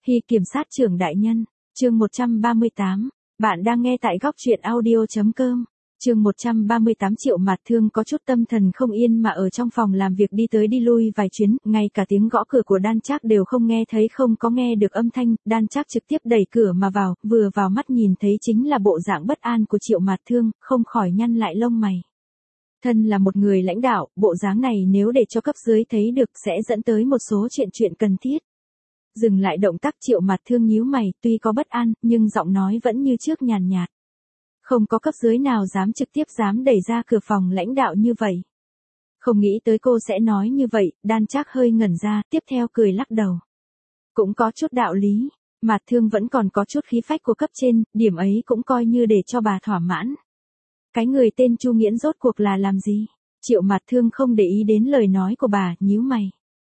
Hy kiểm sát trưởng đại nhân, chương 138, bạn đang nghe tại góc truyện audio.com. Chương 138 Triệu Mạt Thương có chút tâm thần không yên mà ở trong phòng làm việc đi tới đi lui vài chuyến, ngay cả tiếng gõ cửa của Đan Trác đều không nghe thấy, không có nghe được âm thanh. Đan Trác trực tiếp đẩy cửa mà vào, vừa vào mắt nhìn thấy chính là bộ dạng bất an của Triệu Mạt Thương, không khỏi nhăn lại lông mày. Thân là một người lãnh đạo, bộ dáng này nếu để cho cấp dưới thấy được sẽ dẫn tới một số chuyện cần thiết. Dừng lại động tác, Triệu Mạt Thương nhíu mày, tuy có bất an, nhưng giọng nói vẫn như trước nhàn nhạt. Không có cấp dưới nào dám đẩy ra cửa phòng lãnh đạo như vậy. Không nghĩ tới cô sẽ nói như vậy, Đan Trác hơi ngẩn ra, tiếp theo cười lắc đầu. Cũng có chút đạo lý, Mạt Thương vẫn còn có chút khí phách của cấp trên, điểm ấy cũng coi như để cho bà thỏa mãn. Cái người tên Chu Nghiễn rốt cuộc là làm gì? Triệu Mạt Thương không để ý đến lời nói của bà, nhíu mày.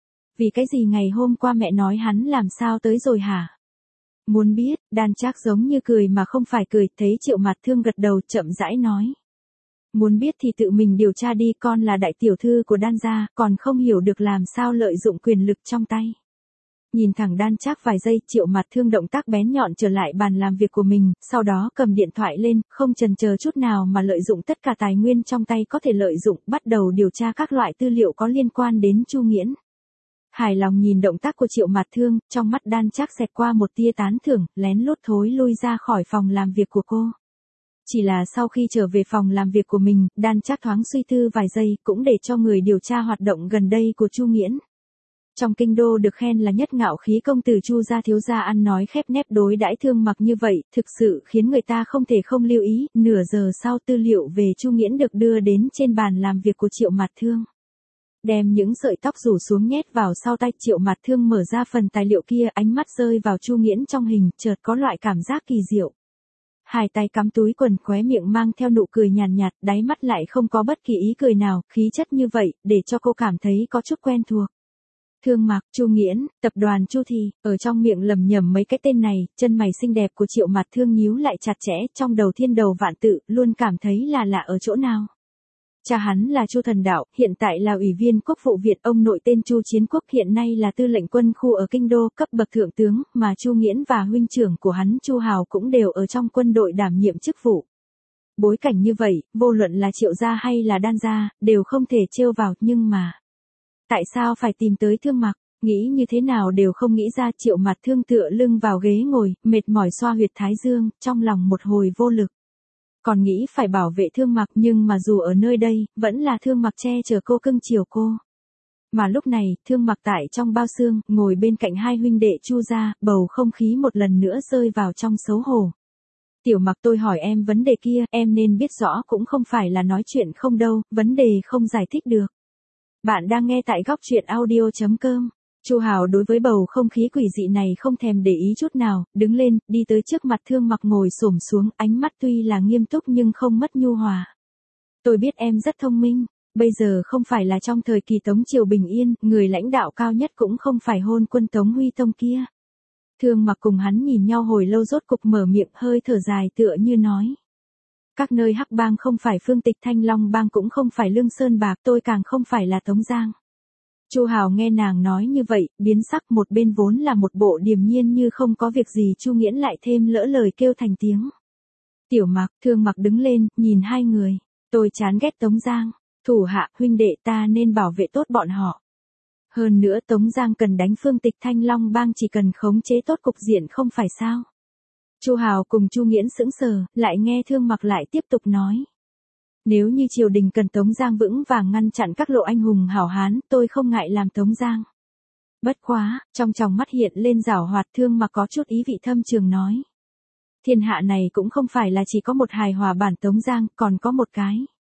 Vì cái gì ngày hôm qua mẹ nói hắn làm sao tới rồi hả? Muốn biết, Đan Trác giống như cười mà không phải cười, thấy Triệu Mạt Thương gật đầu chậm rãi nói. Muốn biết thì tự mình điều tra đi, con là đại tiểu thư của Đan gia, còn không hiểu được làm sao lợi dụng quyền lực trong tay. Nhìn thẳng Đan Trác vài giây, Triệu Mạt Thương động tác bén nhọn trở lại bàn làm việc của mình, sau đó cầm điện thoại lên, không chần chờ chút nào mà lợi dụng tất cả tài nguyên trong tay có thể lợi dụng, bắt đầu điều tra các loại tư liệu có liên quan đến Chu Nghiễn. Hài lòng nhìn động tác của Triệu Mạt Thương, trong mắt Đan Trác xẹt qua một tia tán thưởng, lén lút thối lui ra khỏi phòng làm việc của cô. Chỉ là sau khi trở về phòng làm việc của mình, Đan Trác thoáng suy tư vài giây, cũng để cho người điều tra hoạt động gần đây của Chu Nghiễn. Trong kinh đô được khen là nhất ngạo khí công tử Chu gia thiếu gia ăn nói khép nép đối đãi Thương Mặc như vậy, thực sự khiến người ta không thể không lưu ý. Nửa giờ sau, tư liệu về Chu Nghiễn được đưa đến trên bàn làm việc của Triệu Mạt Thương. Đem những sợi tóc rủ xuống nhét vào sau tay, Triệu Mạt Thương mở ra phần tài liệu kia, ánh mắt rơi vào Chu Nghiễn trong hình, chợt có loại cảm giác kỳ diệu. Hai tay cắm túi quần, khóe miệng mang theo nụ cười nhàn nhạt, đáy mắt lại không có bất kỳ ý cười nào, khí chất như vậy, để cho cô cảm thấy có chút quen thuộc. Thương Mặc, Chu Nghiễn, tập đoàn Chu Thị, ở trong miệng lẩm nhẩm mấy cái tên này, chân mày xinh đẹp của Triệu Mạt Thương nhíu lại chặt chẽ, trong đầu thiên đầu vạn tự, luôn cảm thấy là lạ ở chỗ nào. Cha hắn là Chu Thần Đạo, hiện tại là ủy viên quốc vụ Việt, ông nội tên Chu Chiến Quốc, hiện nay là tư lệnh quân khu ở kinh đô, cấp bậc thượng tướng, mà Chu Nghiễn và huynh trưởng của hắn Chu Hào cũng đều ở trong quân đội đảm nhiệm chức vụ. Bối cảnh như vậy, vô luận là Triệu gia hay là Đan gia, đều không thể trêu vào, nhưng mà tại sao phải tìm tới Thương Mặc? Nghĩ như thế nào đều không nghĩ ra. Triệu Mạt Thương tựa lưng vào ghế ngồi, mệt mỏi xoa huyệt thái dương, trong lòng một hồi vô lực. Còn nghĩ phải bảo vệ Thương Mặc, nhưng mà dù ở nơi đây, vẫn là Thương Mặc che chở cô, cưng chiều cô. Mà lúc này, Thương Mặc tại trong bao xương, ngồi bên cạnh hai huynh đệ Chu gia, bầu không khí một lần nữa rơi vào trong xấu hổ. Tiểu Mặc, tôi hỏi em vấn đề kia, em nên biết rõ, cũng không phải là nói chuyện không đâu, vấn đề không giải thích được. Bạn đang nghe tại góc truyện audio.com. Chu Hào đối với bầu không khí quỷ dị này không thèm để ý chút nào, đứng lên, đi tới trước mặt Thương Mặc ngồi xổm xuống, ánh mắt tuy là nghiêm túc nhưng không mất nhu hòa. Tôi biết em rất thông minh, bây giờ không phải là trong thời kỳ Tống Triều bình yên, người lãnh đạo cao nhất cũng không phải hôn quân Tống Huy Tông kia. Thương Mặc cùng hắn nhìn nhau hồi lâu, rốt cục mở miệng, hơi thở dài tựa như nói. Các nơi Hắc Bang không phải Phương Tịch, Thanh Long Bang cũng không phải Lương Sơn Bạc, tôi càng không phải là Tống Giang. Chu Hào nghe nàng nói như vậy, biến sắc, một bên vốn là một bộ điềm nhiên như không có việc gì Chu Nghiễn lại thêm lỡ lời kêu thành tiếng. Tiểu Mặc, Thương Mặc đứng lên, nhìn hai người. Tôi chán ghét Tống Giang, thủ hạ, huynh đệ ta nên bảo vệ tốt bọn họ. Hơn nữa Tống Giang cần đánh Phương Tịch, Thanh Long Bang chỉ cần khống chế tốt cục diện không phải sao. Chu Hào cùng Chu Nghiễn sững sờ, lại nghe Thương Mặc lại tiếp tục nói. Nếu như triều đình cần Tống Giang vững vàng ngăn chặn các lộ anh hùng hảo hán, tôi không ngại làm Tống Giang. Bất quá, trong tròng mắt hiện lên giảo hoạt. Thương Mặc có chút ý vị thâm trường nói. Thiên hạ này cũng không phải là chỉ có một hài hòa bản Tống Giang, còn có một cái.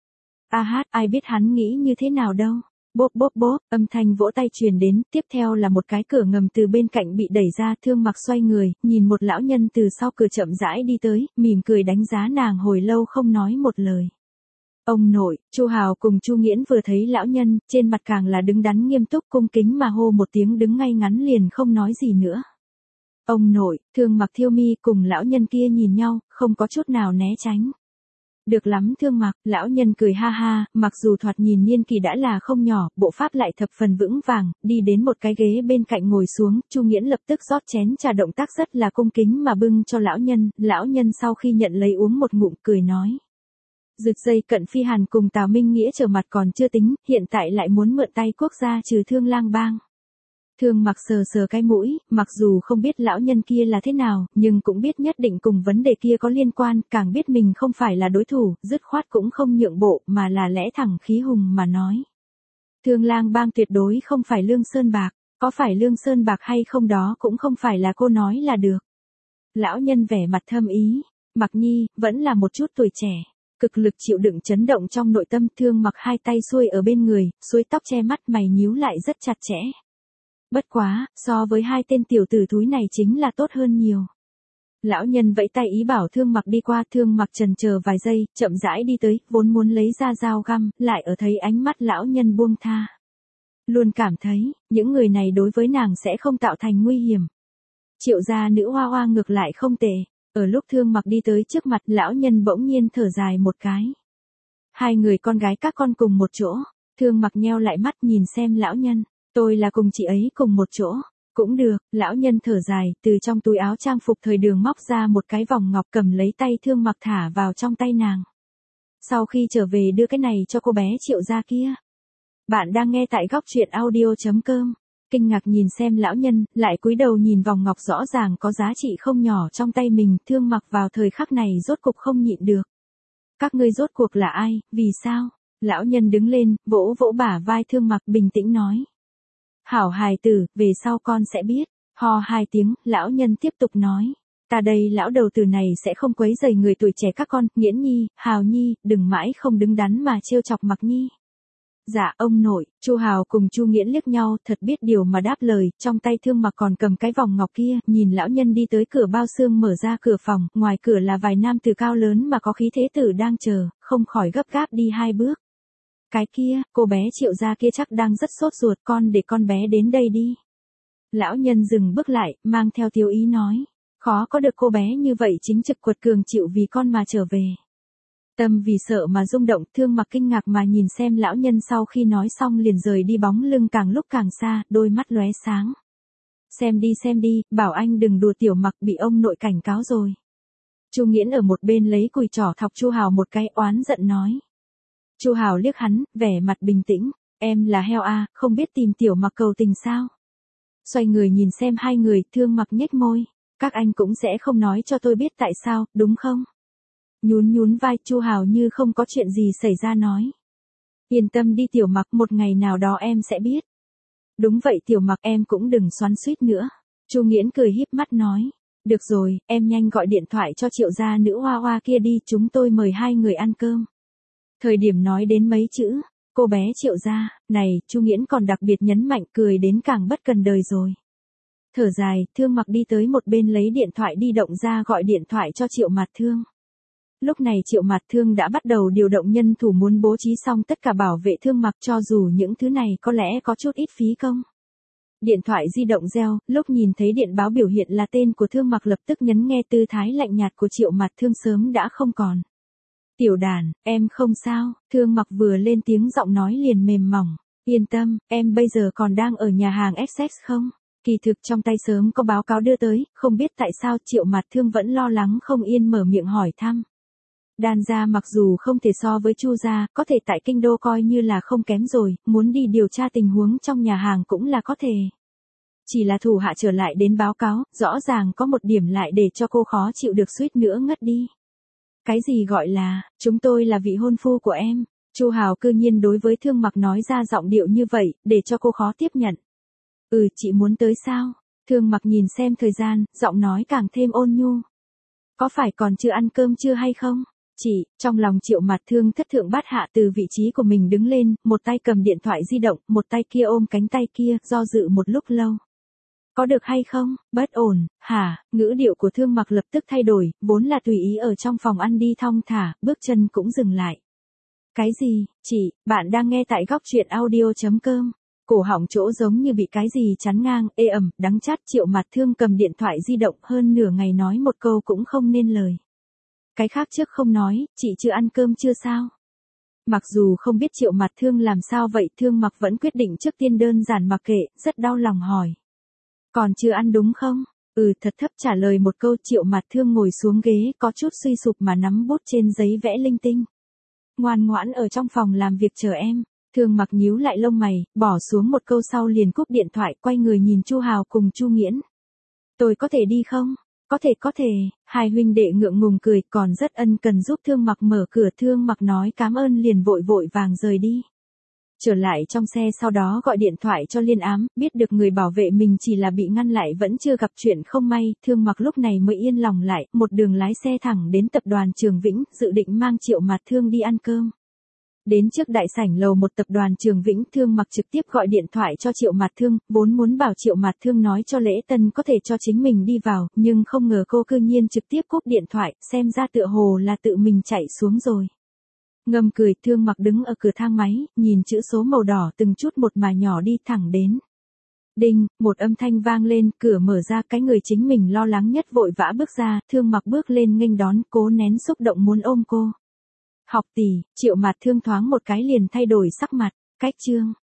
Ai biết hắn nghĩ như thế nào đâu. Bốp bốp bốp, âm thanh vỗ tay truyền đến, tiếp theo là một cái cửa ngầm từ bên cạnh bị đẩy ra. Thương Mặc xoay người, nhìn một lão nhân từ sau cửa chậm rãi đi tới, mỉm cười đánh giá nàng hồi lâu không nói một lời. Ông nội. Chu Hào cùng Chu Nghiễn vừa thấy lão nhân, trên mặt càng là đứng đắn nghiêm túc, cung kính mà hô một tiếng, đứng ngay ngắn liền không nói gì nữa. Ông nội. Thương Mặc thiêu mi cùng lão nhân kia nhìn nhau, không có chút nào né tránh. Được lắm Thương Mặc, lão nhân cười ha ha, mặc dù thoạt nhìn niên kỷ đã là không nhỏ, bộ pháp lại thập phần vững vàng, đi đến một cái ghế bên cạnh ngồi xuống, Chu Nghiễn lập tức rót chén trà, động tác rất là cung kính mà bưng cho lão nhân sau khi nhận lấy uống một ngụm cười nói. Rực dây Cận Phi Hàn cùng Tào Minh Nghĩa trở mặt còn chưa tính, hiện tại lại muốn mượn tay quốc gia trừ Thương Lang Bang. Thương Mặc sờ sờ cái mũi, mặc dù không biết lão nhân kia là thế nào, nhưng cũng biết nhất định cùng vấn đề kia có liên quan, càng biết mình không phải là đối thủ, dứt khoát cũng không nhượng bộ, mà là lẽ thẳng khí hùng mà nói. Thương Lang Bang tuyệt đối không phải Lương Sơn Bạc, có phải Lương Sơn Bạc hay không đó cũng không phải là cô nói là được. Lão nhân vẻ mặt thâm ý, Mặc Nhi, vẫn là một chút tuổi trẻ. Cực lực chịu đựng chấn động trong nội tâm. Thương Mặc hai tay xuôi ở bên người, xuôi tóc che mắt, mày nhíu lại rất chặt chẽ. Bất quá, so với hai tên tiểu tử thúi này chính là tốt hơn nhiều. Lão nhân vẫy tay ý bảo Thương Mặc đi qua. Thương Mặc chần chờ vài giây, chậm rãi đi tới, vốn muốn lấy ra dao găm, lại ở thấy ánh mắt lão nhân buông tha. Luôn cảm thấy, những người này đối với nàng sẽ không tạo thành nguy hiểm. Triệu gia nữ hoa hoa ngược lại không tệ. Ở lúc Thương Mặc đi tới trước mặt, lão nhân bỗng nhiên thở dài một cái. Hai người con gái các con cùng một chỗ. Thương Mặc nheo lại mắt nhìn xem lão nhân. Tôi là cùng chị ấy cùng một chỗ. Cũng được, lão nhân thở dài, từ trong túi áo trang phục thời đường móc ra một cái vòng ngọc, cầm lấy tay Thương Mặc thả vào trong tay nàng. Sau khi trở về đưa cái này cho cô bé Triệu gia kia. Bạn đang nghe tại góc truyện audio.com. Kinh ngạc nhìn xem lão nhân, lại cúi đầu nhìn vòng ngọc rõ ràng có giá trị không nhỏ trong tay mình. Thương Mặc vào thời khắc này rốt cục không nhịn được. Các ngươi rốt cuộc là ai, vì sao? Lão nhân đứng lên, vỗ vỗ bả vai Thương Mặc, bình tĩnh nói. Hảo hài tử, về sau con sẽ biết. Ho hai tiếng, lão nhân tiếp tục nói. Ta đây lão đầu tử này sẽ không quấy rầy người tuổi trẻ các con. Nghiễn Nhi, Hào Nhi, đừng mãi không đứng đắn mà trêu chọc Mặc Nhi. Dạ ông nội. Chu Hào cùng Chu Nghiễn liếc nhau, thật biết điều mà đáp lời. Trong tay Thương Mặc còn cầm cái vòng ngọc kia, nhìn lão nhân đi tới cửa bao xương, mở ra cửa phòng, ngoài cửa là vài nam tử cao lớn mà có khí thế tử đang chờ, không khỏi gấp gáp đi hai bước. Cái kia, cô bé Triệu gia kia chắc đang rất sốt ruột, con để con bé đến đây đi. Lão nhân dừng bước lại, mang theo tiêu ý nói. Khó có được cô bé như vậy chính trực quật cường chịu vì con mà trở về. Tâm vì sợ mà rung động. Thương Mặc kinh ngạc mà nhìn xem lão nhân, sau khi nói xong liền rời đi, bóng lưng càng lúc càng xa, đôi mắt lóe sáng. Xem đi, bảo anh đừng đùa tiểu Mặc, bị ông nội cảnh cáo rồi. Chu Nghiễn ở một bên lấy cùi trỏ thọc Chu Hào một cái, oán giận nói. Chu Hào liếc hắn, vẻ mặt bình tĩnh. Em là heo à, không biết tìm tiểu Mặc cầu tình sao? Xoay người nhìn xem hai người. Thương Mặc nhếch môi. Các anh cũng sẽ không nói cho tôi biết tại sao, đúng không? Nhún vai. Chu Hào như không có chuyện gì xảy ra nói. Yên tâm đi tiểu Mặc, một ngày nào đó em sẽ biết. Đúng vậy tiểu Mặc, em cũng đừng xoắn xuýt nữa. Chu Nghiễn cười híp mắt nói. Được rồi, em nhanh gọi điện thoại cho Triệu gia nữ hoa hoa kia đi, chúng tôi mời hai người ăn cơm. Thời điểm nói đến mấy chữ, cô bé Triệu gia, này, Chu Nghiễn còn đặc biệt nhấn mạnh, cười đến càng bất cần đời rồi. Thở dài, Thương Mặc đi tới một bên lấy điện thoại di động ra, gọi điện thoại cho Triệu Mạt Thương. Lúc này Triệu Mạt Thương đã bắt đầu điều động nhân thủ, muốn bố trí xong tất cả bảo vệ Thương Mặc, cho dù những thứ này có lẽ có chút ít phí công. Điện thoại di động reo, lúc nhìn thấy điện báo biểu hiện là tên của Thương Mặc, lập tức nhấn nghe. Tư thái lạnh nhạt của Triệu Mạt Thương sớm đã không còn. Tiểu đàn, em không sao. Thương Mặc vừa lên tiếng, giọng nói liền mềm mỏng. Yên tâm, em bây giờ còn đang ở nhà hàng XX không? Kỳ thực trong tay sớm có báo cáo đưa tới, không biết tại sao Triệu Mạt Thương vẫn lo lắng không yên mở miệng hỏi thăm. Đan gia mặc dù không thể so với Chu gia, có thể tại kinh đô coi như là không kém rồi, muốn đi điều tra tình huống trong nhà hàng cũng là có thể. Chỉ là thủ hạ trở lại đến báo cáo, rõ ràng có một điểm lại để cho cô khó chịu được, suýt nữa ngất đi. Cái gì gọi là, chúng tôi là vị hôn phu của em? Chu Hào cư nhiên đối với Thương Mặc nói ra giọng điệu như vậy, để cho cô khó tiếp nhận. Chị muốn tới sao? Thương Mặc nhìn xem thời gian, giọng nói càng thêm ôn nhu. Có phải còn chưa ăn cơm chưa hay không? Chị, trong lòng Triệu Mạt Thương thất thượng bát hạ, từ vị trí của mình đứng lên, một tay cầm điện thoại di động, một tay kia ôm cánh tay kia, do dự một lúc lâu. Có được hay không? Bất ổn, hả? Ngữ điệu của Thương Mặc lập tức thay đổi, vốn là tùy ý ở trong phòng ăn đi thong thả, bước chân cũng dừng lại. Cái gì? Chị, bạn đang nghe tại góc truyện audio.com. Cổ họng chỗ giống như bị cái gì chắn ngang, ê ẩm, đắng chát. Triệu Mạt Thương cầm điện thoại di động hơn nửa ngày nói một câu cũng không nên lời. cái khác trước không nói, chị chưa ăn cơm chưa sao? Mặc dù không biết Triệu Mặt Thương làm sao vậy, Thương Mặc vẫn quyết định trước tiên đơn giản mặc kệ, rất đau lòng hỏi. Còn chưa ăn đúng không? Thật thấp trả lời một câu. Triệu Mặt Thương ngồi xuống ghế, có chút suy sụp mà nắm bút trên giấy vẽ linh tinh. Ngoan ngoãn ở trong phòng làm việc chờ em. Thương Mặc nhíu lại lông mày, bỏ xuống một câu sau liền cúp điện thoại, quay người nhìn Chu Hào cùng Chu Nghiễn. Tôi có thể đi không? Có thể, hai huynh đệ ngượng ngùng cười, còn rất ân cần giúp Thương Mặc mở cửa. Thương Mặc nói cảm ơn liền vội vội vàng rời đi. Trở lại trong xe sau đó gọi điện thoại cho Liên Ám, biết được người bảo vệ mình chỉ là bị ngăn lại vẫn chưa gặp chuyện không may, Thương Mặc lúc này mới yên lòng lại, một đường lái xe thẳng đến tập đoàn Trường Vĩnh, dự định mang Triệu Mặt Thương đi ăn cơm. Đến trước đại sảnh lầu một tập đoàn Trường Vĩnh, Thương Mặc trực tiếp gọi điện thoại cho Triệu Mặt Thương, vốn muốn bảo Triệu Mặt Thương nói cho Lễ Tân có thể cho chính mình đi vào, nhưng không ngờ cô cư nhiên trực tiếp cúp điện thoại, xem ra tựa hồ là tự mình chạy xuống rồi. Ngầm cười, Thương Mặc đứng ở cửa thang máy, nhìn chữ số màu đỏ từng chút một mà nhỏ đi thẳng đến. Đinh, một âm thanh vang lên, cửa mở ra, cái người chính mình lo lắng nhất vội vã bước ra, Thương Mặc bước lên nghênh đón, cố nén xúc động muốn ôm cô. Học tỷ, Triệu Mặt Thương thoáng một cái liền thay đổi sắc mặt, cách chương.